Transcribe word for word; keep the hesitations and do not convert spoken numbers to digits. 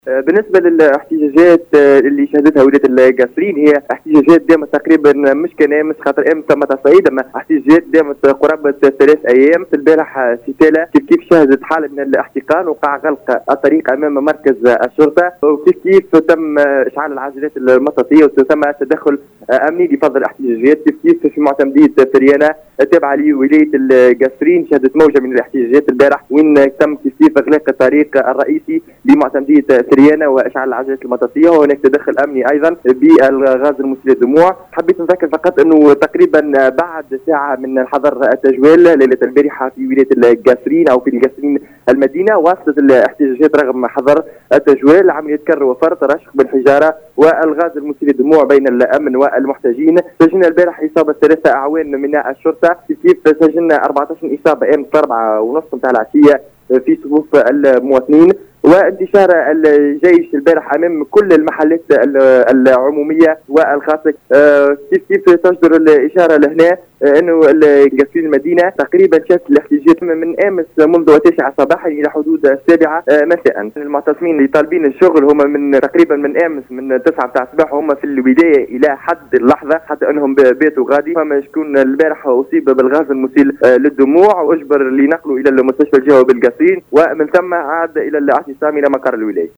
بالنسبة للاحتجاجات اللي شهدتها ولاية القصرين هي احتجاجات دامت تقريبا مش كنامس خاطر امس تم تصعيد، اما احتجاجات دامت قرابة ثلاث ايام. البارح في تالا كيف كيف شهدت حالة من الاحتقان، وقع غلق الطريق امام مركز الشرطة، وكيف كيف تم اشعال العجلات المطاطية وتم التدخل امني لفضل الاحتجاجات. كيف كيف في معتمدية فريانة تابعة لولاية القصرين شهدت موجة من الاحتجاجات البارح، وين تم كيف كيف اغلاق الطريق الرئيسي لمعتمدية فريانة واشعال العجلات المطاطية، وهناك تدخل امني ايضا بالغاز المسيل للدموع. حبيت نذكر فقط انه تقريبا بعد ساعة من الحظر التجوال ليلة البارحة في ولاية القصرين او في القصرين المدينة، واصلت الاحتجاجات رغم حظر التجوال عملية كر وفرط رشق بالحجارة والغاز المسيل للدموع بين الامن والمحتجين. سجلنا البارح اصابة ثلاثة اعوان من الشرطة، كيف سجلنا أربعة عشر اصابة امس أربعة ونص نتاع العشية في صفوف المواطنين، وانتشار الجيش البارح امام كل المحلات العموميه والخاصه. كيف كيف تصدر الاشاره لهنا انه القصرين المدينه تقريبا شهدت الاحتجاجات من امس منذ التاسعة صباحا الى حدود السابعة مساء. المعتصمين اللي طالبين الشغل هم من تقريبا من امس من تسعة بتاع الصباح وهم في الولايه الى حد اللحظه، حتى انهم بيتوا غادي. فما شكون البارح اصيب بالغاز المسيل للدموع واجبر لنقله الى المستشفى الجوي بالقصرين، ومن ثم عاد الى الاعتصام الى مقر الولايه.